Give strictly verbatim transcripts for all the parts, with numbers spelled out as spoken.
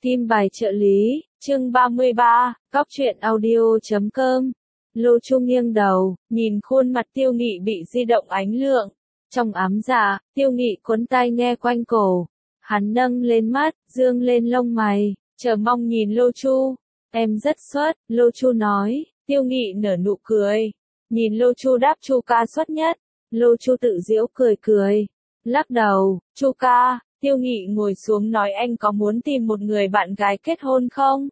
Kim bài trợ lý, chương ba mươi ba, góc truyện audio chấm com. Lô Chu nghiêng đầu, nhìn khuôn mặt Tiêu Nghị bị di động ánh lượng. Trong ám dạ, Tiêu Nghị cuốn tai nghe quanh cổ. Hắn nâng lên mắt, dương lên lông mày, chờ mong nhìn Lô Chu. Em rất xuất, Lô Chu nói. Tiêu Nghị nở nụ cười. Nhìn Lô Chu đáp Chu ca xuất nhất. Lô Chu tự giễu cười cười. Lắc đầu, Chu ca. Tiêu Nghị ngồi xuống nói anh có muốn tìm một người bạn gái kết hôn không?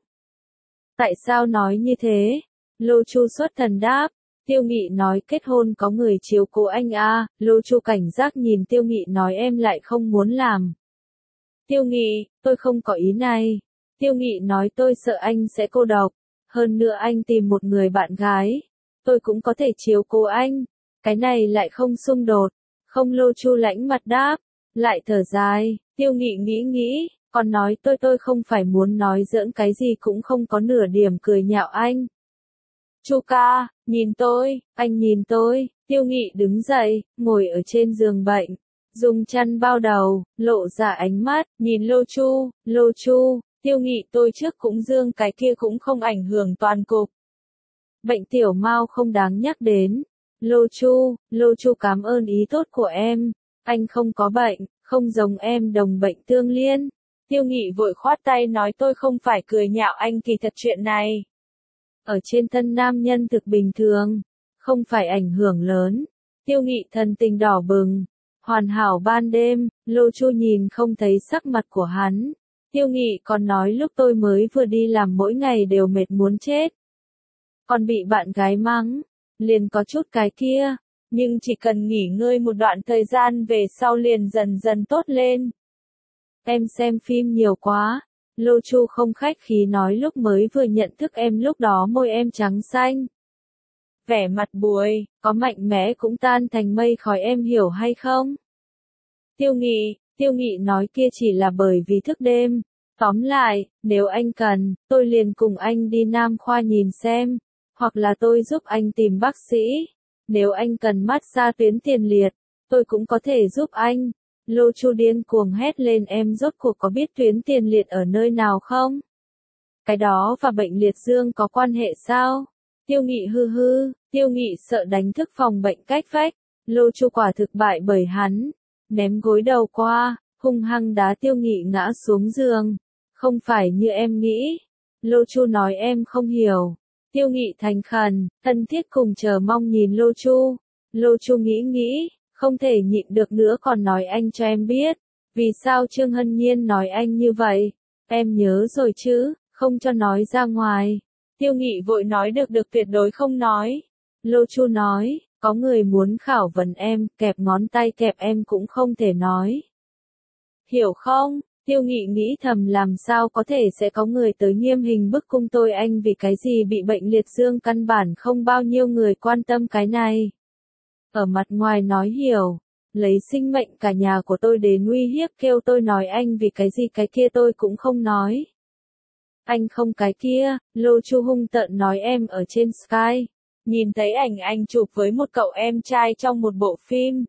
Tại sao nói như thế? Lô Chu xuất thần đáp. Tiêu Nghị nói kết hôn có người chiếu cố anh à, Lô Chu cảnh giác nhìn Tiêu Nghị nói em lại không muốn làm. Tiêu Nghị, tôi không có ý này. Tiêu Nghị nói tôi sợ anh sẽ cô độc. Hơn nữa anh tìm một người bạn gái. Tôi cũng có thể chiếu cố anh. Cái này lại không xung đột. Không, Lô Chu lãnh mặt đáp. Lại thở dài, Tiêu Nghị nghĩ nghĩ, còn nói tôi tôi không phải muốn nói giỡn cái gì cũng không có nửa điểm cười nhạo anh. Chu ca, nhìn tôi, anh nhìn tôi. Tiêu Nghị đứng dậy, ngồi ở trên giường bệnh, dùng chăn bao đầu, lộ ra ánh mắt, nhìn Lô Chu, Lô Chu, Tiêu Nghị tôi trước cũng dương cái kia cũng không ảnh hưởng toàn cục. Bệnh tiểu mao không đáng nhắc đến. Lô Chu, Lô Chu cảm ơn ý tốt của em. Anh không có bệnh, không giống em đồng bệnh tương liên. Tiêu Nghị vội khoát tay nói tôi không phải cười nhạo anh, kỳ thật chuyện này. Ở trên thân nam nhân thực bình thường, không phải ảnh hưởng lớn. Tiêu Nghị thần tình đỏ bừng. Hoàn hảo ban đêm, Lô Chu nhìn không thấy sắc mặt của hắn. Tiêu Nghị còn nói lúc tôi mới vừa đi làm mỗi ngày đều mệt muốn chết. Còn bị bạn gái mắng, liền có chút cái kia. Nhưng chỉ cần nghỉ ngơi một đoạn thời gian về sau liền dần dần tốt lên. Em xem phim nhiều quá. Lô Chu không khách khí nói lúc mới vừa nhận thức em lúc đó môi em trắng xanh. Vẻ mặt buồn, có mạnh mẽ cũng tan thành mây khói em hiểu hay không? Tiêu Nghị, Tiêu Nghị nói kia chỉ là bởi vì thức đêm. Tóm lại, nếu anh cần, tôi liền cùng anh đi Nam Khoa nhìn xem. Hoặc là tôi giúp anh tìm bác sĩ. Nếu anh cần massage tuyến tiền liệt, tôi cũng có thể giúp anh. Lô Chu điên cuồng hét lên em rốt cuộc có biết tuyến tiền liệt ở nơi nào không? Cái đó và bệnh liệt dương có quan hệ sao? Tiêu Nghị hư hư, Tiêu Nghị sợ đánh thức phòng bệnh cách vách. Lô Chu quả thực bại bởi hắn. Ném gối đầu qua, hung hăng đá Tiêu Nghị ngã xuống giường. Không phải như em nghĩ. Lô Chu nói em không hiểu. Tiêu Nghị thành khẩn, thân thiết cùng chờ mong nhìn Lô Chu. Lô Chu nghĩ nghĩ, không thể nhịn được nữa còn nói anh cho em biết. Vì sao Trương Hân Nhiên nói anh như vậy? Em nhớ rồi chứ, không cho nói ra ngoài. Tiêu Nghị vội nói được được tuyệt đối không nói. Lô Chu nói, có người muốn khảo vấn em, kẹp ngón tay kẹp em cũng không thể nói. Hiểu không? Tiêu Nghị nghĩ thầm làm sao có thể sẽ có người tới nghiêm hình bức cung tôi anh vì cái gì bị bệnh liệt dương, căn bản không bao nhiêu người quan tâm cái này. Ở mặt ngoài nói hiểu, lấy sinh mệnh cả nhà của tôi đến uy hiếp kêu tôi nói anh vì cái gì cái kia tôi cũng không nói. Anh không cái kia, Lô Chu hung tợn nói em ở trên Sky, nhìn thấy ảnh anh chụp với một cậu em trai trong một bộ phim.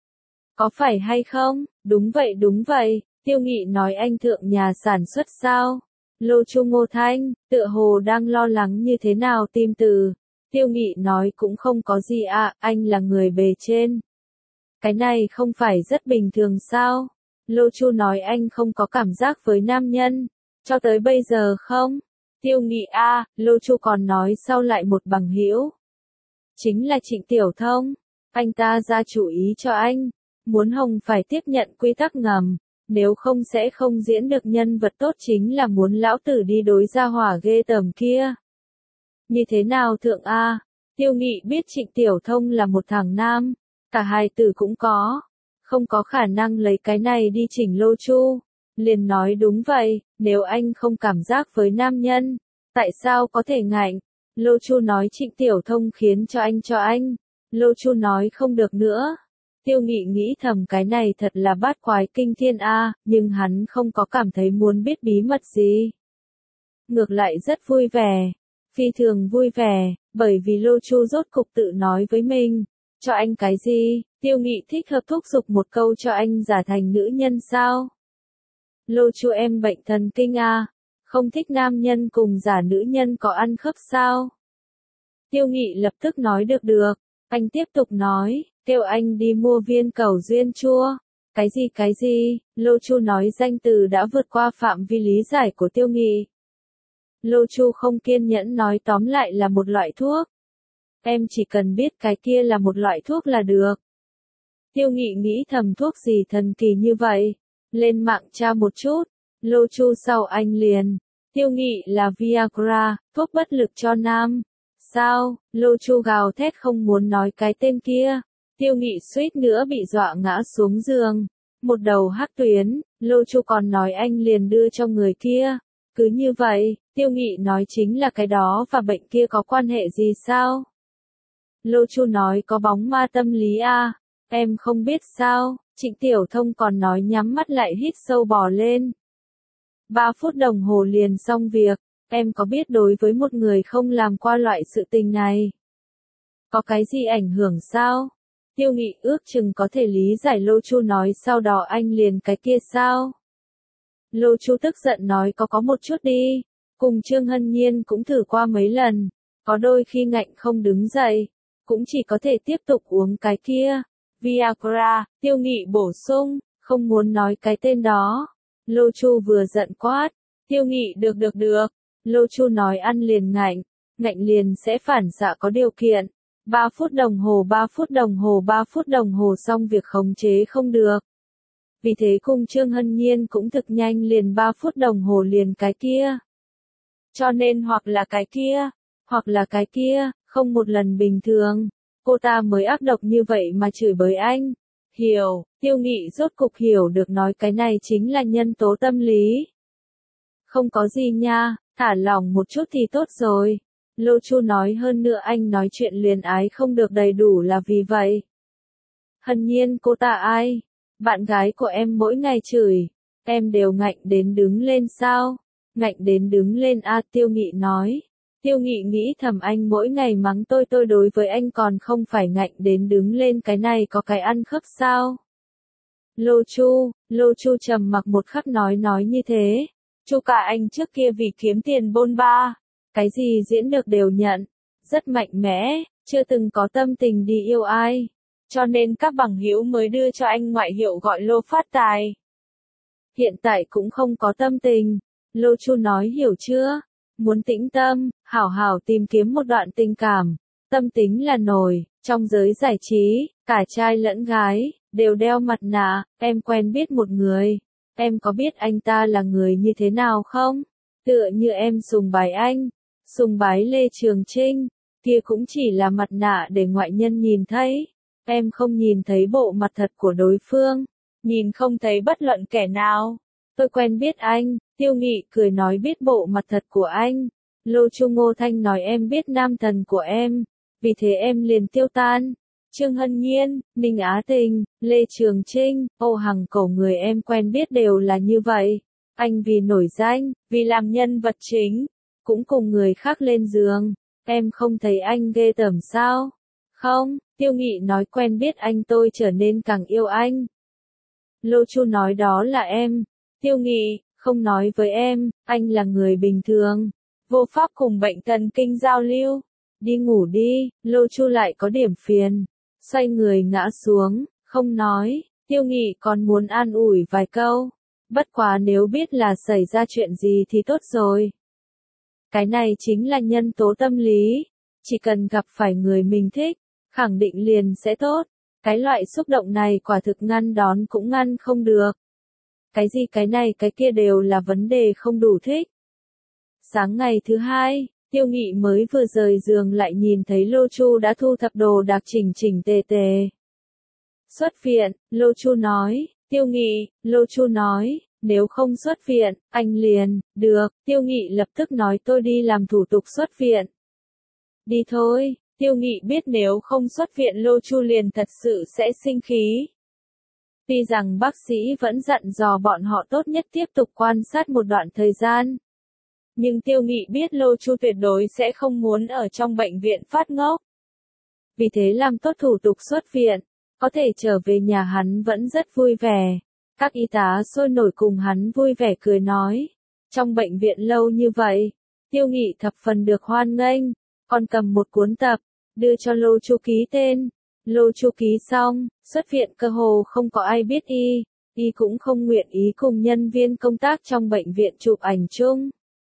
Có phải hay không? Đúng vậy đúng vậy. Tiêu Nghị nói anh thượng nhà sản xuất sao? Lô Chu ngô thanh, tựa hồ đang lo lắng như thế nào tìm từ. Tiêu Nghị nói cũng không có gì ạ, à, anh là người bề trên. Cái này không phải rất bình thường sao? Lô Chu nói anh không có cảm giác với nam nhân. Cho tới bây giờ không? Tiêu Nghị a, à, Lô Chu còn nói sau lại một bằng hữu. Chính là Trịnh Tiểu Thông. Anh ta ra chủ ý cho anh. Muốn Hồng phải tiếp nhận quy tắc ngầm. Nếu không sẽ không diễn được nhân vật tốt, chính là muốn lão tử đi đối ra hỏa ghê tởm kia. Như thế nào thượng A? Tiêu Nghị biết Trịnh Tiểu Thông là một thằng nam. Cả hai tử cũng có. Không có khả năng lấy cái này đi chỉnh Lô Chu. Liền nói đúng vậy, nếu anh không cảm giác với nam nhân, tại sao có thể ngạnh? Lô Chu nói Trịnh Tiểu Thông khiến cho anh cho anh. Lô Chu nói không được nữa. Tiêu Nghị nghĩ thầm cái này thật là bát quái kinh thiên a, nhưng hắn không có cảm thấy muốn biết bí mật gì. Ngược lại rất vui vẻ, phi thường vui vẻ, bởi vì Lô Chu rốt cục tự nói với mình, cho anh cái gì? Tiêu Nghị thích hợp thúc giục một câu cho anh giả thành nữ nhân sao? Lô Chu em bệnh thần kinh a, không thích nam nhân cùng giả nữ nhân có ăn khớp sao? Tiêu Nghị lập tức nói được được, anh tiếp tục nói, kêu anh đi mua viên cầu duyên chua. Cái gì cái gì, Lô Chu nói danh từ đã vượt qua phạm vi lý giải của Tiêu Nghị. Lô Chu không kiên nhẫn nói tóm lại là một loại thuốc. Em chỉ cần biết cái kia là một loại thuốc là được. Tiêu Nghị nghĩ thầm thuốc gì thần kỳ như vậy, lên mạng tra một chút, Lô Chu sau anh liền. Tiêu Nghị là Viagra, thuốc bất lực cho nam. Sao, Lô Chu gào thét không muốn nói cái tên kia. Tiêu Nghị suýt nữa bị dọa ngã xuống giường. Một đầu hắc tuyến, Lô Chu còn nói anh liền đưa cho người kia. Cứ như vậy, Tiêu Nghị nói chính là cái đó và bệnh kia có quan hệ gì sao? Lô Chu nói có bóng ma tâm lý à? Em không biết sao, Trịnh Tiểu Thông còn nói nhắm mắt lại hít sâu bò lên. Ba phút đồng hồ liền xong việc, em có biết đối với một người không làm qua loại sự tình này, có cái gì ảnh hưởng sao? Tiêu Nghị ước chừng có thể lý giải Lô Chu nói sau đó anh liền cái kia sao? Lô Chu tức giận nói có có một chút đi, cùng Trương Hân Nhiên cũng thử qua mấy lần, có đôi khi ngạnh không đứng dậy, cũng chỉ có thể tiếp tục uống cái kia. Viagra, Tiêu Nghị bổ sung, không muốn nói cái tên đó. Lô Chu vừa giận quát, Tiêu Nghị được được được, Lô Chu nói ăn liền ngạnh, ngạnh liền sẽ phản xạ có điều kiện. ba phút đồng hồ ba phút đồng hồ ba phút đồng hồ xong việc khống chế không được. Vì thế cùng Trương Hân Nhiên cũng thực nhanh liền ba phút đồng hồ liền cái kia. Cho nên hoặc là cái kia, hoặc là cái kia, không một lần bình thường. Cô ta mới ác độc như vậy mà chửi bới anh. Hiểu, Tiêu Nghị rốt cục hiểu được nói cái này chính là nhân tố tâm lý. Không có gì nha, thả lỏng một chút thì tốt rồi. Lô Chu nói hơn nữa anh nói chuyện luyến ái không được đầy đủ là vì vậy. Hân Nhiên cô ta ai? Bạn gái của em mỗi ngày chửi, em đều ngạnh đến đứng lên sao? Ngạnh đến đứng lên a Tiêu Nghị nói. Tiêu Nghị nghĩ thầm anh mỗi ngày mắng tôi tôi đối với anh còn không phải ngạnh đến đứng lên cái này có cái ăn khớp sao? Lô Chu, Lô Chu trầm mặc một khắc nói nói như thế. Chu cả anh trước kia vì kiếm tiền bôn ba, cái gì diễn được đều nhận, rất mạnh mẽ, chưa từng có tâm tình đi yêu ai. Cho nên các bằng hữu mới đưa cho anh ngoại hiệu gọi Lô Phát Tài. Hiện tại cũng không có tâm tình. Lô Chu nói hiểu chưa? Muốn tĩnh tâm, hảo hảo tìm kiếm một đoạn tình cảm. Tâm tính là nổi, trong giới giải trí, cả trai lẫn gái, đều đeo mặt nạ. Em quen biết một người. Em có biết anh ta là người như thế nào không? Tựa như em sùng bái anh, sùng bái Lê Trường Trinh, kia cũng chỉ là mặt nạ để ngoại nhân nhìn thấy. Em không nhìn thấy bộ mặt thật của đối phương, nhìn không thấy bất luận kẻ nào. Tôi quen biết anh, Tiêu Nghị cười nói biết bộ mặt thật của anh. Lô Chu Ngô Thanh nói em biết nam thần của em, vì thế em liền tiêu tan. Trương Hân Nhiên, Ninh Á Tình, Lê Trường Trinh, Âu Hằng Cẩu người em quen biết đều là như vậy. Anh vì nổi danh, vì làm nhân vật chính, cũng cùng người khác lên giường. Em không thấy anh ghê tởm sao? Không, Tiêu Nghị nói quen biết anh tôi trở nên càng yêu anh. Lô Chu nói đó là em. Tiêu Nghị, không nói với em, anh là người bình thường, vô pháp cùng bệnh thần kinh giao lưu. Đi ngủ đi, Lô Chu lại có điểm phiền. Xoay người ngã xuống, không nói, Tiêu Nghị còn muốn an ủi vài câu. Bất quá nếu biết là xảy ra chuyện gì thì tốt rồi. Cái này chính là nhân tố tâm lý. Chỉ cần gặp phải người mình thích, khẳng định liền sẽ tốt. Cái loại xúc động này quả thực ngăn đón cũng ngăn không được. Cái gì cái này cái kia đều là vấn đề không đủ thích. Sáng ngày thứ hai, Tiêu Nghị mới vừa rời giường lại nhìn thấy Lô Chu đã thu thập đồ đạc chỉnh chỉnh tề tề. Xuất viện, Lô Chu nói. Tiêu Nghị, Lô Chu nói, nếu không xuất viện, anh liền, được. Tiêu Nghị lập tức nói tôi đi làm thủ tục xuất viện. Đi thôi. Tiêu Nghị biết nếu không xuất viện Lô Chu liền thật sự sẽ sinh khí. Tuy rằng bác sĩ vẫn dặn dò bọn họ tốt nhất tiếp tục quan sát một đoạn thời gian. Nhưng Tiêu Nghị biết Lô Chu tuyệt đối sẽ không muốn ở trong bệnh viện phát ngốc. Vì thế làm tốt thủ tục xuất viện, có thể trở về nhà hắn vẫn rất vui vẻ. Các y tá sôi nổi cùng hắn vui vẻ cười nói. Trong bệnh viện lâu như vậy, Tiêu Nghị thập phần được hoan nghênh, còn cầm một cuốn tập, đưa cho Lô Chu ký tên. Lô Chu ký xong, xuất viện cơ hồ không có ai biết y, y cũng không nguyện ý cùng nhân viên công tác trong bệnh viện chụp ảnh chung.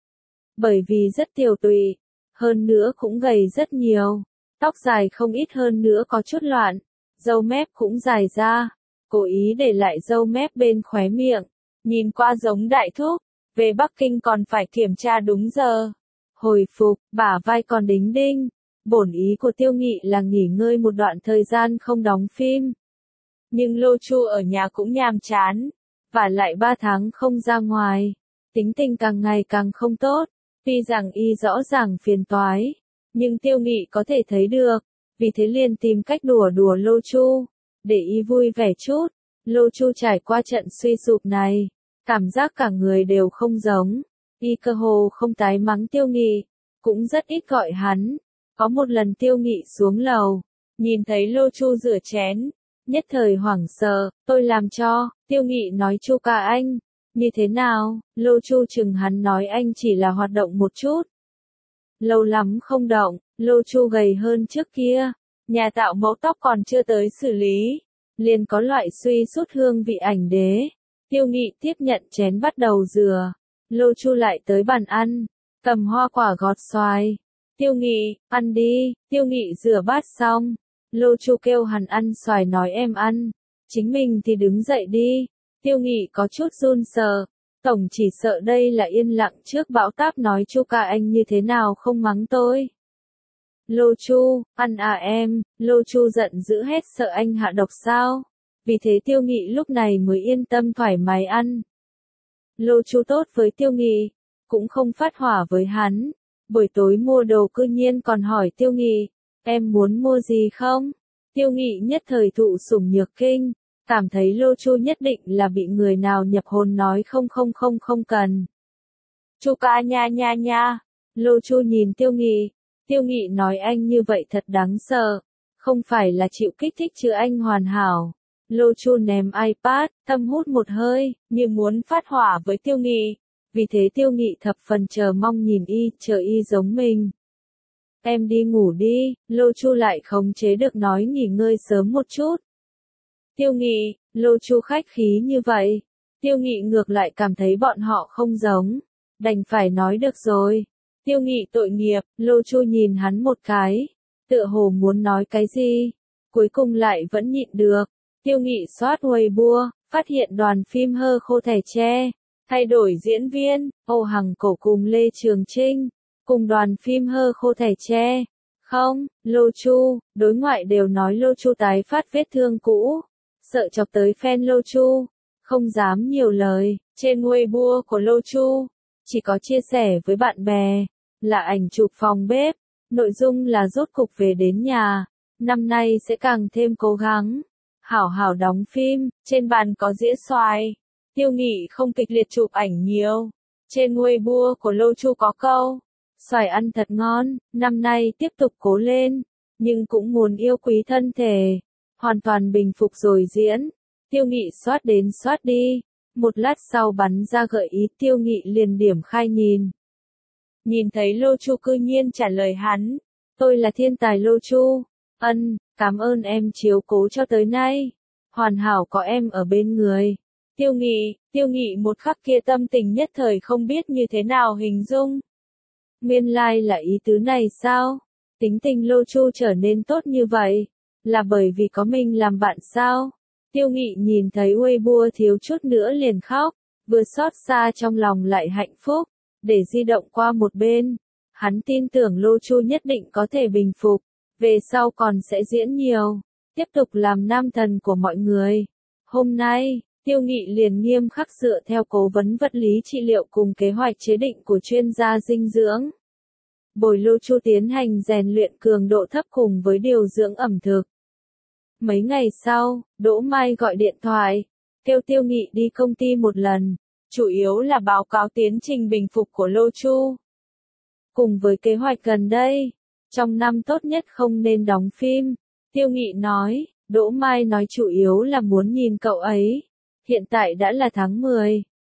Bởi vì rất tiều tụy, hơn nữa cũng gầy rất nhiều, tóc dài không ít hơn nữa có chút loạn, râu mép cũng dài ra, cố ý để lại râu mép bên khóe miệng, nhìn qua giống đại thúc, về Bắc Kinh còn phải kiểm tra đúng giờ. Hồi phục, bả vai còn đính đinh. Bổn ý của Tiêu Nghị là nghỉ ngơi một đoạn thời gian không đóng phim. Nhưng Lô Chu ở nhà cũng nhàm chán, và lại ba tháng không ra ngoài, tính tình càng ngày càng không tốt, tuy rằng y rõ ràng phiền toái, nhưng Tiêu Nghị có thể thấy được, vì thế liền tìm cách đùa đùa Lô Chu, để y vui vẻ chút. Lô Chu trải qua trận suy sụp này, cảm giác cả người đều không giống, y cơ hồ không tái mắng Tiêu Nghị, cũng rất ít gọi hắn. Có một lần Tiêu Nghị xuống lầu, nhìn thấy Lô Chu rửa chén, nhất thời hoảng sợ, tôi làm cho. Tiêu Nghị nói Chu ca anh, như thế nào? Lô Chu chừng hắn nói anh chỉ là hoạt động một chút. Lâu lắm không động, Lô Chu gầy hơn trước kia, nhà tạo mẫu tóc còn chưa tới xử lý, liền có loại suy sút hương vị ảnh đế. Tiêu Nghị tiếp nhận chén bắt đầu rửa, Lô Chu lại tới bàn ăn, cầm hoa quả gọt xoài. Tiêu Nghị, ăn đi. Tiêu Nghị rửa bát xong, Lô Chu kêu hắn ăn xoài nói em ăn, chính mình thì đứng dậy đi. Tiêu Nghị có chút run sợ, tổng chỉ sợ đây là yên lặng trước bão táp nói Chu ca anh như thế nào không mắng tôi. Lô Chu, ăn à em. Lô Chu giận dữ hết sợ anh hạ độc sao, vì thế Tiêu Nghị lúc này mới yên tâm thoải mái ăn. Lô Chu tốt với Tiêu Nghị, cũng không phát hỏa với hắn. Buổi tối mua đồ cư nhiên còn hỏi Tiêu Nghị, em muốn mua gì không? Tiêu Nghị nhất thời thụ sủng nhược kinh, cảm thấy Lô Chu nhất định là bị người nào nhập hồn nói không không không không cần. Chu ca nha nha nha. Lô Chu nhìn Tiêu Nghị, Tiêu Nghị nói anh như vậy thật đáng sợ, không phải là chịu kích thích chứ anh hoàn hảo. Lô Chu ném iPad, thâm hút một hơi, như muốn phát hỏa với Tiêu Nghị. Vì thế Tiêu Nghị thập phần chờ mong nhìn y, chờ y giống mình. Em đi ngủ đi. Lô Chu lại khống chế được nói nghỉ ngơi sớm một chút. Tiêu Nghị, Lô Chu khách khí như vậy. Tiêu Nghị ngược lại cảm thấy bọn họ không giống, đành phải nói được rồi. Tiêu Nghị tội nghiệp. Lô Chu nhìn hắn một cái, tựa hồ muốn nói cái gì, cuối cùng lại vẫn nhịn được. Tiêu Nghị soát Weibo, phát hiện đoàn phim Hơ Khô Thẻ Tre thay đổi diễn viên, Âu Hằng Cổ cùng Lê Trường Trinh, cùng đoàn phim Hơ Khô Thẻ Tre. Không, Lô Chu, đối ngoại đều nói Lô Chu tái phát vết thương cũ, sợ chọc tới fan Lô Chu, không dám nhiều lời. Trên Weibo của Lô Chu, chỉ có chia sẻ với bạn bè, là ảnh chụp phòng bếp, nội dung là rốt cục về đến nhà, năm nay sẽ càng thêm cố gắng, hảo hảo đóng phim, trên bàn có dĩa xoài. Tiêu Nghị không kịch liệt chụp ảnh nhiều. Trên Weibo của Lô Chu có câu, xoài ăn thật ngon, năm nay tiếp tục cố lên, nhưng cũng muốn yêu quý thân thể, hoàn toàn bình phục rồi diễn. Tiêu Nghị soát đến soát đi, một lát sau bắn ra gợi ý Tiêu Nghị liền điểm khai nhìn. Nhìn thấy Lô Chu cư nhiên trả lời hắn, tôi là thiên tài Lô Chu, ân, cảm ơn em chiếu cố cho tới nay, hoàn hảo có em ở bên người. Tiêu Nghị, Tiêu Nghị một khắc kia tâm tình nhất thời không biết như thế nào hình dung. Nguyên lai like là ý tứ này sao? Tính tình Lô Chu trở nên tốt như vậy, là bởi vì có mình làm bạn sao? Tiêu Nghị nhìn thấy Weibo thiếu chút nữa liền khóc, vừa xót xa trong lòng lại hạnh phúc, để di động qua một bên. Hắn tin tưởng Lô Chu nhất định có thể bình phục, về sau còn sẽ diễn nhiều, tiếp tục làm nam thần của mọi người. Hôm nay, Tiêu Nghị liền nghiêm khắc dựa theo cố vấn vật lý trị liệu cùng kế hoạch chế định của chuyên gia dinh dưỡng. Bồi Lô Chu tiến hành rèn luyện cường độ thấp cùng với điều dưỡng ẩm thực. Mấy ngày sau, Đỗ Mai gọi điện thoại, kêu Tiêu Nghị đi công ty một lần, chủ yếu là báo cáo tiến trình bình phục của Lô Chu. Cùng với kế hoạch gần đây, trong năm tốt nhất không nên đóng phim, Tiêu Nghị nói, Đỗ Mai nói chủ yếu là muốn nhìn cậu ấy. Hiện tại đã là tháng mười,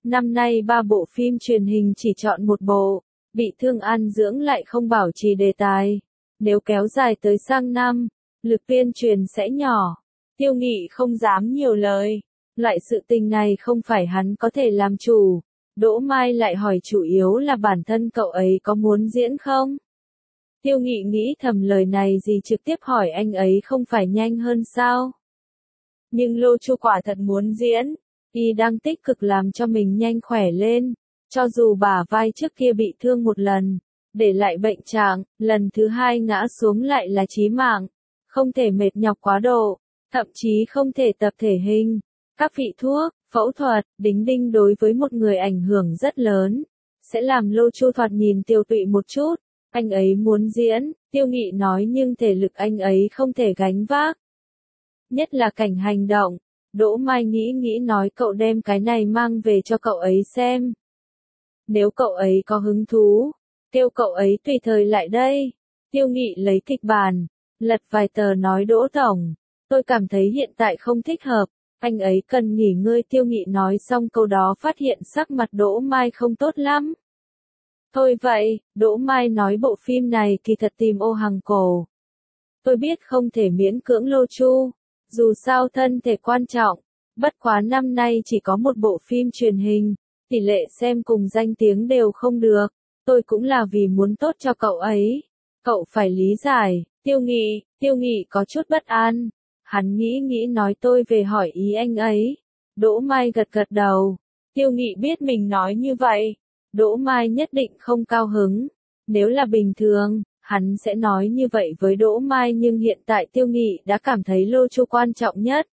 Năm nay ba bộ phim truyền hình chỉ chọn một bộ, bị thương ăn dưỡng lại không bảo trì đề tài. Nếu kéo dài tới sang năm, lực tuyên truyền sẽ nhỏ. Tiêu Nghị không dám nhiều lời. Loại sự tình này không phải hắn có thể làm chủ. Đỗ Mai lại hỏi chủ yếu là bản thân cậu ấy có muốn diễn không? Tiêu Nghị nghĩ thầm lời này gì trực tiếp hỏi anh ấy không phải nhanh hơn sao? Nhưng Lô Chu quả thật muốn diễn. Y đang tích cực làm cho mình nhanh khỏe lên. Cho dù bả vai trước kia bị thương một lần, để lại bệnh trạng, lần thứ hai ngã xuống lại là chí mạng. Không thể mệt nhọc quá độ, thậm chí không thể tập thể hình. Các vị thuốc, phẫu thuật, đính đinh đối với một người ảnh hưởng rất lớn. Sẽ làm Lô Chu thoạt nhìn tiêu tụy một chút. Anh ấy muốn diễn, Tiêu Nghị nói nhưng thể lực anh ấy không thể gánh vác. Nhất là cảnh hành động. Đỗ Mai nghĩ nghĩ nói cậu đem cái này mang về cho cậu ấy xem. Nếu cậu ấy có hứng thú, kêu cậu ấy tùy thời lại đây. Tiêu Nghị lấy kịch bản, lật vài tờ nói Đỗ Tổng. Tôi cảm thấy hiện tại không thích hợp, anh ấy cần nghỉ ngơi. Tiêu Nghị nói xong câu đó phát hiện sắc mặt Đỗ Mai không tốt lắm. Thôi vậy, Đỗ Mai nói bộ phim này kỳ thật tìm ô hàng cổ. Tôi biết không thể miễn cưỡng Lô Chu, dù sao thân thể quan trọng, bất quá năm nay chỉ có một bộ phim truyền hình, tỷ lệ xem cùng danh tiếng đều không được, tôi cũng là vì muốn tốt cho cậu ấy. Cậu phải lý giải. Tiêu Nghị, Tiêu Nghị có chút bất an, hắn nghĩ nghĩ nói tôi về hỏi ý anh ấy. Đỗ Mai gật gật đầu. Tiêu Nghị biết mình nói như vậy, Đỗ Mai nhất định không cao hứng. Nếu là bình thường, hắn sẽ nói như vậy với Đỗ Mai nhưng hiện tại Tiêu Nghị đã cảm thấy Lô Chu quan trọng nhất.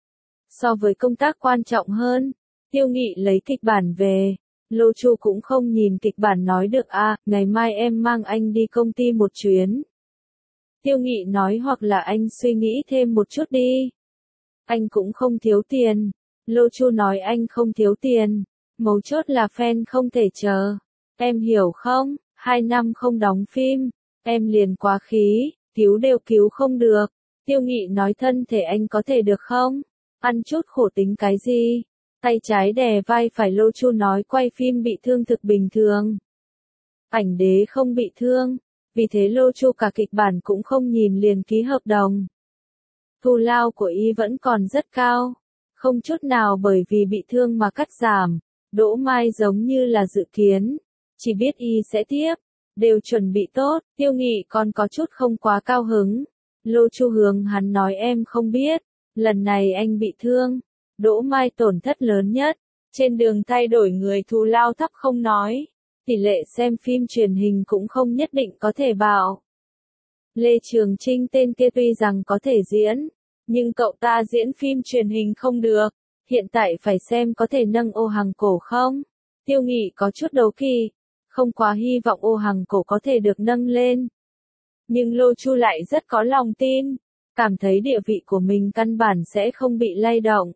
So với công tác quan trọng hơn, Tiêu Nghị lấy kịch bản về. Lô Chu cũng không nhìn kịch bản nói được à, ngày mai em mang anh đi công ty một chuyến. Tiêu Nghị nói hoặc là anh suy nghĩ thêm một chút đi. Anh cũng không thiếu tiền. Lô Chu nói anh không thiếu tiền. Mấu chốt là fan không thể chờ. Em hiểu không, hai năm không đóng phim, em liền quá khí, cứu đều cứu không được. Tiêu Nghị nói thân thể anh có thể được không? Ăn chút khổ tính cái gì? Tay trái đè vai phải. Lô Chu nói quay phim bị thương thực bình thường. Ảnh đế không bị thương, vì thế Lô Chu cả kịch bản cũng không nhìn liền ký hợp đồng. Thù lao của y vẫn còn rất cao, không chút nào bởi vì bị thương mà cắt giảm. Đỗ Mai giống như là dự kiến, chỉ biết y sẽ tiếp, đều chuẩn bị tốt. Tiêu Nghị còn có chút không quá cao hứng. Lô Chu hướng hắn nói em không biết, lần này anh bị thương. Đỗ Mai tổn thất lớn nhất, trên đường thay đổi người thù lao thấp không nói, tỷ lệ xem phim truyền hình cũng không nhất định có thể bảo. Lê Trường Trinh tên kia tuy rằng có thể diễn, nhưng cậu ta diễn phim truyền hình không được, hiện tại phải xem có thể nâng ô hàng cổ không. Tiêu Nghị có chút đấu kỵ, không quá hy vọng ô hàng cổ có thể được nâng lên. Nhưng Lô Chu lại rất có lòng tin, cảm thấy địa vị của mình căn bản sẽ không bị lay động.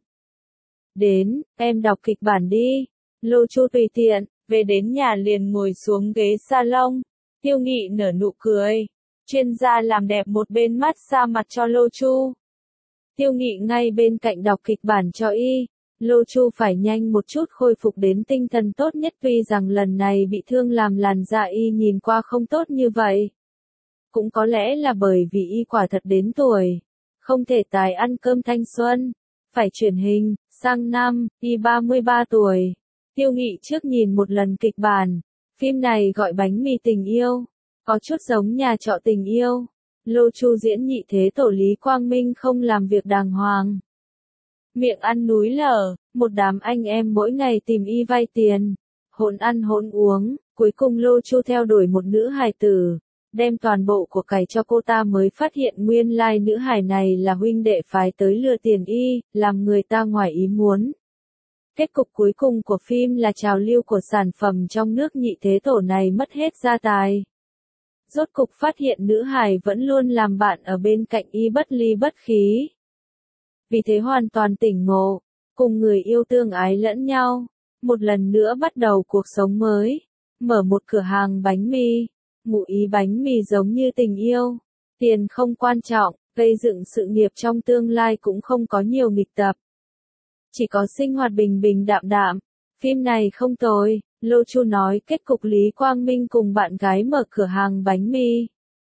Đến, em đọc kịch bản đi. Lô Chu tùy tiện, về đến nhà liền ngồi xuống ghế salon. Tiêu Nghị nở nụ cười. Chuyên gia làm đẹp một bên massage mặt cho Lô Chu. Tiêu Nghị ngay bên cạnh đọc kịch bản cho y. Lô Chu phải nhanh một chút khôi phục đến tinh thần tốt nhất vì rằng lần này bị thương làm làn da y nhìn qua không tốt như vậy. Cũng có lẽ là bởi vì y quả thật đến tuổi, không thể tài ăn cơm thanh xuân, phải chuyển hình, sang năm, y ba mươi ba tuổi. Tiêu Nghị trước nhìn một lần kịch bản, phim này gọi Bánh mì tình yêu, có chút giống Nhà trọ tình yêu. Lô Chu diễn nhị thế tổ Lý Quang Minh không làm việc đàng hoàng. Miệng ăn núi lở, một đám anh em mỗi ngày tìm y vay tiền, hỗn ăn hỗn uống, cuối cùng Lô Chu theo đuổi một nữ hài tử, đem toàn bộ của cải cho cô ta mới phát hiện nguyên lai nữ hài này là huynh đệ phái tới lừa tiền y, làm người ta ngoài ý muốn. Kết cục cuối cùng của phim là trào lưu của sản phẩm trong nước nhị thế tổ này mất hết gia tài. Rốt cục phát hiện nữ hài vẫn luôn làm bạn ở bên cạnh y bất ly bất khí. Vì thế hoàn toàn tỉnh ngộ, cùng người yêu tương ái lẫn nhau, một lần nữa bắt đầu cuộc sống mới, mở một cửa hàng bánh mì, ngụ ý bánh mì giống như tình yêu, tiền không quan trọng, gây dựng sự nghiệp trong tương lai cũng không có nhiều nghịch tập. Chỉ có sinh hoạt bình bình đạm đạm, Phim này không tồi, Lô Chu nói kết cục Lý Quang Minh cùng bạn gái mở cửa hàng bánh mì.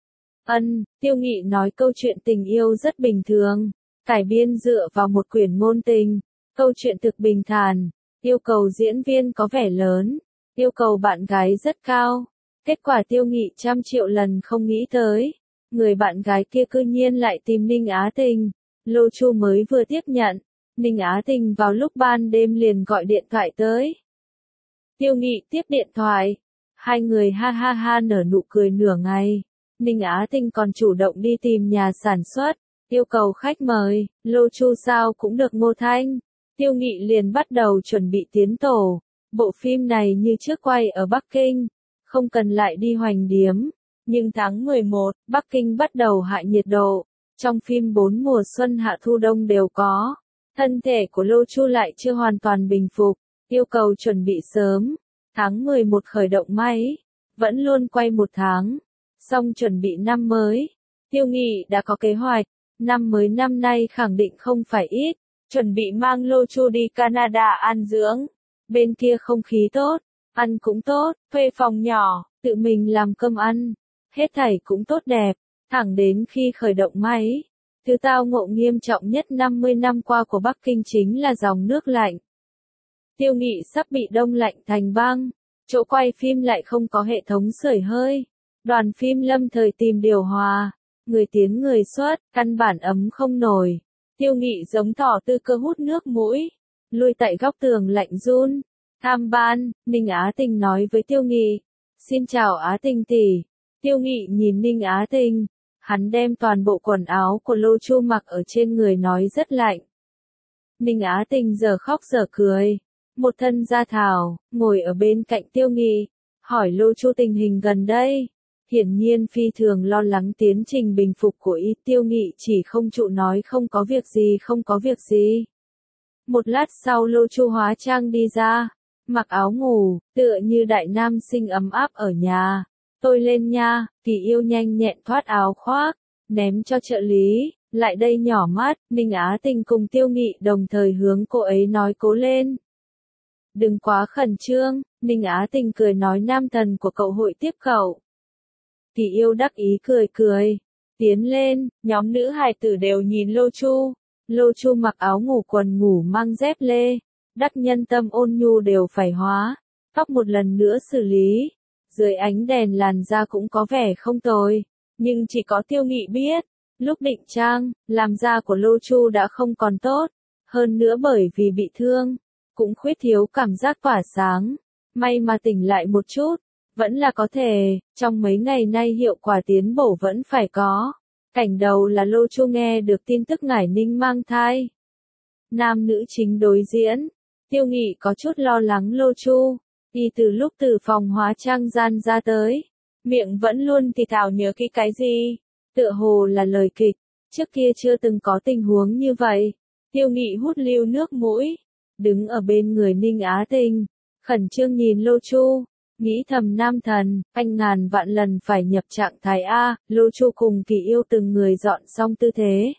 Ân, Tiêu Nghị nói câu chuyện tình yêu rất bình thường, cải biên dựa vào một quyển ngôn tình, câu chuyện thực bình thản, yêu cầu diễn viên có vẻ lớn, yêu cầu bạn gái rất cao. Kết quả Tiêu Nghị trăm triệu lần không nghĩ tới, người bạn gái kia cư nhiên lại tìm Ninh Á Tình. Lô Chu mới vừa tiếp nhận, Ninh Á Tình vào lúc ban đêm liền gọi điện thoại tới. Tiêu Nghị tiếp điện thoại, hai người ha ha ha nở nụ cười nửa ngày. Ninh Á Tình còn chủ động đi tìm nhà sản xuất, yêu cầu khách mời, Lô Chu sao cũng được Ngô Thanh. Tiêu Nghị liền bắt đầu chuẩn bị tiến tổ, bộ phim này như trước quay ở Bắc Kinh, không cần lại đi Hoành Điếm. Nhưng tháng mười một, Bắc Kinh bắt đầu hạ nhiệt độ, trong phim bốn mùa xuân hạ thu đông đều có. Thân thể của Lô Chu lại chưa hoàn toàn bình phục, yêu cầu chuẩn bị sớm. Tháng mười một khởi động máy, vẫn luôn quay một tháng, xong chuẩn bị năm mới. Tiêu Nghị đã có kế hoạch, năm mới năm nay khẳng định không phải ít, chuẩn bị mang Lô Chu đi Canada an dưỡng. Bên kia không khí tốt, ăn cũng tốt, thuê phòng nhỏ, tự mình làm cơm ăn, hết thảy cũng tốt đẹp, thẳng đến khi khởi động máy. Thứ tao ngộ nghiêm trọng nhất năm mươi năm qua của Bắc Kinh chính là dòng nước lạnh. Tiêu Nghị sắp bị đông lạnh thành băng, chỗ quay phim lại không có hệ thống sưởi hơi. Đoàn phim lâm thời tìm điều hòa, người tiến người xuất, căn bản ấm không nổi. Tiêu Nghị giống thỏ tư cơ hút nước mũi, lui tại góc tường lạnh run. Tham ban, Ninh Á Tình nói với Tiêu Nghị. Xin chào Á Tình tỷ. Tiêu Nghị nhìn Ninh Á Tình, hắn đem toàn bộ quần áo của Lô Chu mặc ở trên người nói rất lạnh. Ninh Á Tình giờ khóc giờ cười, một thân da thảo, ngồi ở bên cạnh Tiêu Nghị, hỏi Lô Chu tình hình gần đây. Hiển nhiên phi thường lo lắng tiến trình bình phục của y. Tiêu Nghị chỉ không trụ nói không có việc gì không có việc gì. Một lát sau Lô Chu hóa trang đi ra, mặc áo ngủ, tựa như đại nam sinh ấm áp ở nhà. Tôi lên nha, Kỳ Yêu nhanh nhẹn thoát áo khoác, ném cho trợ lý, lại đây nhỏ mắt. Ninh Á Tình cùng Tiêu Nghị đồng thời hướng cô ấy nói cố lên. Đừng quá khẩn trương, Ninh Á Tình cười nói nam thần của cậu hội tiếp cậu. Kỳ Yêu đắc ý cười cười, tiến lên, nhóm nữ hài tử đều nhìn Lô Chu. Lô Chu mặc áo ngủ quần ngủ mang dép lê, đắc nhân tâm ôn nhu đều phải hóa, tóc một lần nữa xử lý. Dưới ánh đèn làn da cũng có vẻ không tồi, nhưng chỉ có Tiêu Nghị biết, lúc định trang, làm da của Lô Chu đã không còn tốt, hơn nữa bởi vì bị thương, cũng khuyết thiếu cảm giác tỏa sáng, may mà tỉnh lại một chút, vẫn là có thể, trong mấy ngày nay hiệu quả tiến bổ vẫn phải có. Cảnh đầu là Lô Chu nghe được tin tức Ngải Ninh mang thai. Nam nữ chính đối diễn, Tiêu Nghị có chút lo lắng Lô Chu. Y từ lúc từ phòng hóa trang gian ra tới, miệng vẫn luôn thì thào nhớ cái cái gì, tựa hồ là lời kịch, trước kia chưa từng có tình huống như vậy. Tiêu Nghị hút lưu nước mũi, đứng ở bên người Ninh Á Tình, khẩn trương nhìn Lô Chu, nghĩ thầm nam thần, anh ngàn vạn lần phải nhập trạng thái A. Lô Chu cùng Kỳ Yêu từng người dọn xong tư thế.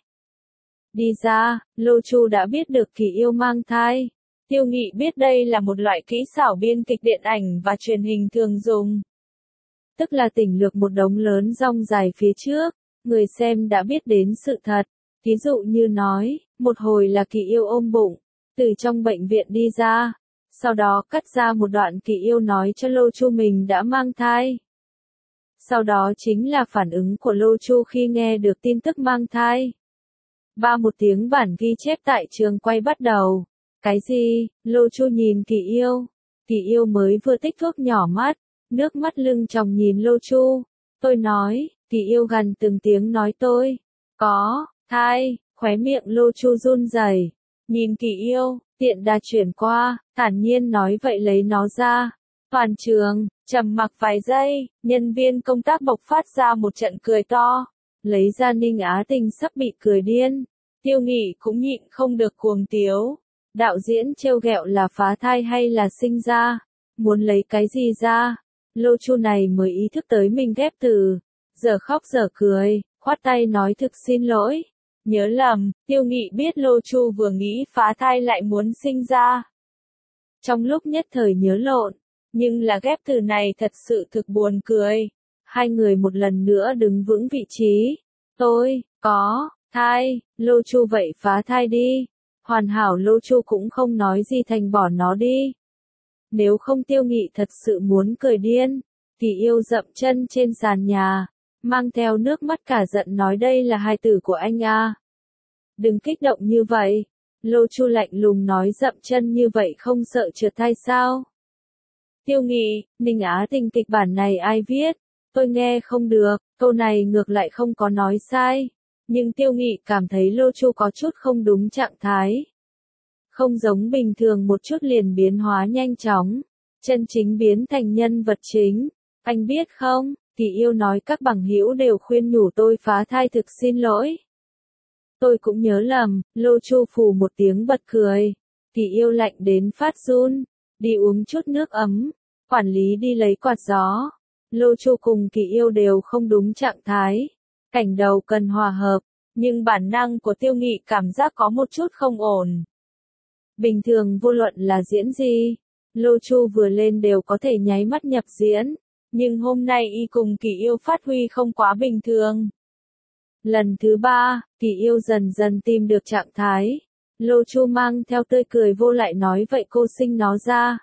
Đi ra, Lô Chu đã biết được Kỳ Yêu mang thai. Tiêu Nghị biết đây là một loại kỹ xảo biên kịch điện ảnh và truyền hình thường dùng. Tức là tỉnh lược một đống lớn rong dài phía trước, người xem đã biết đến sự thật. Ví dụ như nói, một hồi là Kỳ Yêu ôm bụng, từ trong bệnh viện đi ra. Sau đó cắt ra một đoạn Kỳ Yêu nói cho Lô Chu mình đã mang thai. Sau đó chính là phản ứng của Lô Chu khi nghe được tin tức mang thai. Ba một tiếng bản ghi chép tại trường quay bắt đầu. Cái gì? Lô Chu nhìn Kỳ Yêu. Kỳ Yêu mới vừa tích thuốc nhỏ mắt, nước mắt lưng tròng nhìn Lô Chu. Tôi nói, Kỳ Yêu gần từng tiếng nói tôi. Có, thai, khóe miệng Lô Chu run rẩy. Nhìn Kỳ Yêu, tiện đà chuyển qua, thản nhiên nói vậy lấy nó ra. Toàn trường, trầm mặc vài giây, nhân viên công tác bộc phát ra một trận cười to. Lấy ra Ninh Á Tình sắp bị cười điên. Tiêu Nghị cũng nhịn không được cuồng tiếu. Đạo diễn trêu ghẹo là phá thai hay là sinh ra? Muốn lấy cái gì ra? Lô Chu này mới ý thức tới mình ghép từ. Giờ khóc giờ cười, khoát tay nói thực xin lỗi. Nhớ lầm, Tiêu Nghị biết Lô Chu vừa nghĩ phá thai lại muốn sinh ra. trong lúc nhất thời nhớ lộn, nhưng là ghép từ này thật sự thực buồn cười. Hai người một lần nữa đứng vững vị trí. Tôi, có, thai, Lô Chu vậy phá thai đi. Hoàn hảo Lô Chu cũng không nói gì thành bỏ nó đi. Nếu không Tiêu Nghị thật sự muốn cười điên. Kỳ Yêu dậm chân trên sàn nhà, mang theo nước mắt cả giận nói đây là hài tử của anh à. Đừng kích động như vậy. Lô Chu lạnh lùng nói dậm chân như vậy không sợ trượt thai sao? Tiêu Nghị, Ninh Á Tình kịch bản này ai viết? Tôi nghe không được, câu này ngược lại không có nói sai. Nhưng Tiêu Nghị cảm thấy Lô Chu có chút không đúng trạng thái. Không giống bình thường một chút liền biến hóa nhanh chóng. Chân chính biến thành nhân vật chính. Anh biết không, Kỳ Yêu nói các bằng hữu đều khuyên nhủ tôi phá thai thực xin lỗi. Tôi cũng nhớ lầm, Lô Chu phù một tiếng bật cười. Kỳ Yêu lạnh đến phát run. Đi uống chút nước ấm. Quản lý đi lấy quạt gió. Lô Chu cùng Kỳ Yêu đều không đúng trạng thái. Cảnh đầu cần hòa hợp, nhưng bản năng của Tiêu Nghị cảm giác có một chút không ổn. Bình thường vô luận là diễn gì, Lô Chu vừa lên đều có thể nháy mắt nhập diễn, nhưng hôm nay y cùng Kỳ Yêu phát huy không quá bình thường. Lần thứ ba, Kỳ Yêu dần dần tìm được trạng thái. Lô Chu mang theo tươi cười vô lại nói vậy cô sinh nó ra.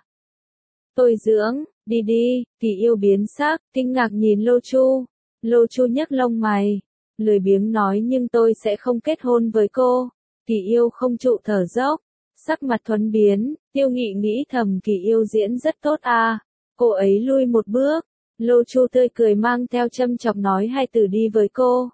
Tôi dưỡng, đi đi, Kỳ Yêu biến sắc, kinh ngạc nhìn Lô Chu. Lô Chu nhấc lông mày, lười biếng nói nhưng tôi sẽ không kết hôn với cô. Kỳ Yêu không trụ thở dốc, sắc mặt thuần biến, Tiêu Nghị nghĩ thầm Kỳ Yêu diễn rất tốt à. Cô ấy lui một bước, Lô Chu tươi cười mang theo châm chọc nói hai tử đi với cô.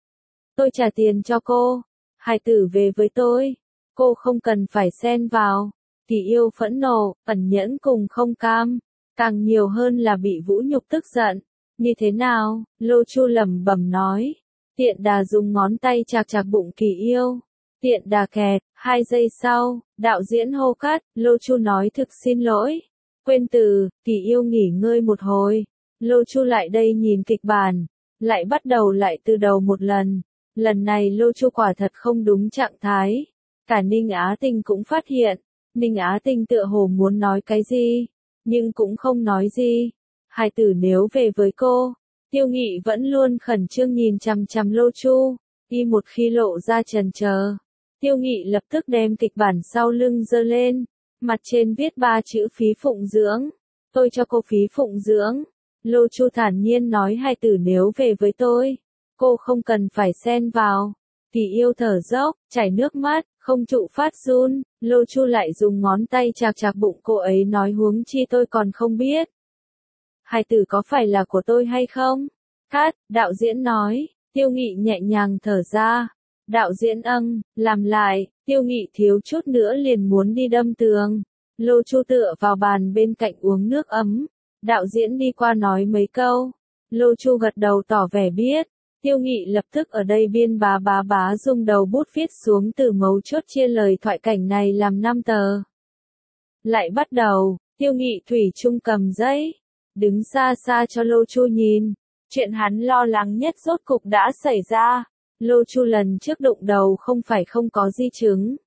Tôi trả tiền cho cô, hai tử về với tôi, cô không cần phải xen vào. Kỳ Yêu phẫn nộ, ẩn nhẫn cùng không cam, càng nhiều hơn là bị vũ nhục tức giận. Như thế nào? Lô Chu lẩm bẩm nói. Tiện Đà dùng ngón tay chạc chạc bụng Kỳ Yêu. Tiện Đà kẹt, hai giây sau, đạo diễn hô cắt, Lô Chu nói thực xin lỗi. Quên từ, Kỳ Yêu nghỉ ngơi một hồi. Lô Chu lại đây nhìn kịch bản, lại bắt đầu lại từ đầu một lần. Lần này Lô Chu quả thật không đúng trạng thái. Cả Ninh Á Tình cũng phát hiện. Ninh Á Tình tựa hồ muốn nói cái gì, nhưng cũng không nói gì. Hai tử nếu về với cô, Tiêu Nghị vẫn luôn khẩn trương nhìn chằm chằm Lô Chu, y một khi lộ ra chần chờ. Tiêu Nghị lập tức đem kịch bản sau lưng giơ lên, mặt trên viết ba chữ phí phụng dưỡng. Tôi cho cô phí phụng dưỡng. Lô Chu thản nhiên nói hai tử nếu về với tôi, cô không cần phải xen vào. Kỳ Yêu thở dốc, chảy nước mắt, không trụ phát run. Lô Chu lại dùng ngón tay chạc chạc bụng cô ấy nói huống chi tôi còn không biết. Hai tử có phải là của tôi hay không? Cát, đạo diễn nói. Tiêu Nghị nhẹ nhàng thở ra. Đạo diễn âng, làm lại. Tiêu Nghị thiếu chút nữa liền muốn đi đâm tường. Lô Chu tựa vào bàn bên cạnh uống nước ấm. Đạo diễn đi qua nói mấy câu. Lô Chu gật đầu tỏ vẻ biết. Tiêu Nghị lập tức ở đây biên bá bá bá dùng đầu bút viết xuống từ mấu chốt chia lời thoại cảnh này làm năm tờ. Lại bắt đầu, Tiêu Nghị thủy chung cầm giấy, đứng xa xa cho Lô Chu nhìn. Chuyện hắn lo lắng nhất rốt cục đã xảy ra. Lô Chu lần trước đụng đầu không phải không có di chứng.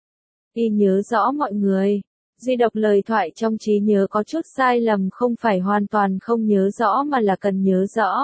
Y nhớ rõ mọi người. Duy độc lời thoại trong trí nhớ có chút sai lầm không phải hoàn toàn không nhớ rõ mà là cần nhớ rõ.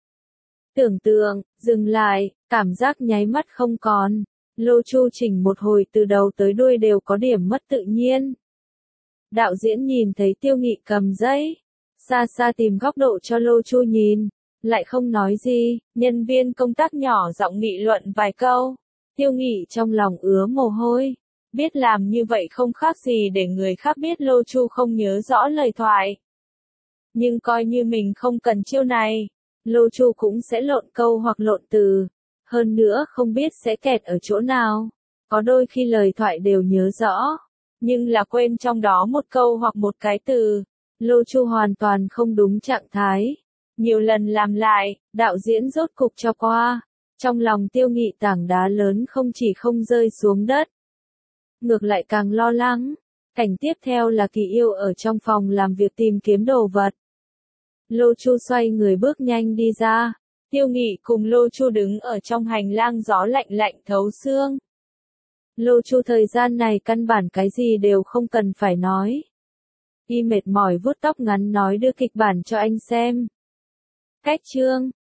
Tưởng tượng, dừng lại, cảm giác nháy mắt không còn. Lô Chu chỉnh một hồi từ đầu tới đuôi đều có điểm mất tự nhiên. Đạo diễn nhìn thấy Tiêu Nghị cầm giấy, xa xa tìm góc độ cho Lô Chu nhìn, lại không nói gì, nhân viên công tác nhỏ giọng nghị luận vài câu. Tiêu Nghị trong lòng ứa mồ hôi, biết làm như vậy không khác gì để người khác biết Lô Chu không nhớ rõ lời thoại. Nhưng coi như mình không cần chiêu này, Lô Chu cũng sẽ lộn câu hoặc lộn từ, hơn nữa không biết sẽ kẹt ở chỗ nào. Có đôi khi lời thoại đều nhớ rõ, nhưng là quên trong đó một câu hoặc một cái từ. Lô Chu hoàn toàn không đúng trạng thái. Nhiều lần làm lại, đạo diễn rốt cục cho qua. Trong lòng Tiêu Nghị tảng đá lớn không chỉ không rơi xuống đất, ngược lại càng lo lắng. Cảnh tiếp theo là Kỳ Yêu ở trong phòng làm việc tìm kiếm đồ vật. Lô Chu xoay người bước nhanh đi ra. Tiêu Nghị cùng Lô Chu đứng ở trong hành lang gió lạnh lạnh thấu xương. Lô Chu thời gian này căn bản cái gì đều không cần phải nói. Y mệt mỏi vuốt tóc ngắn nói đưa kịch bản cho anh xem. Cách chương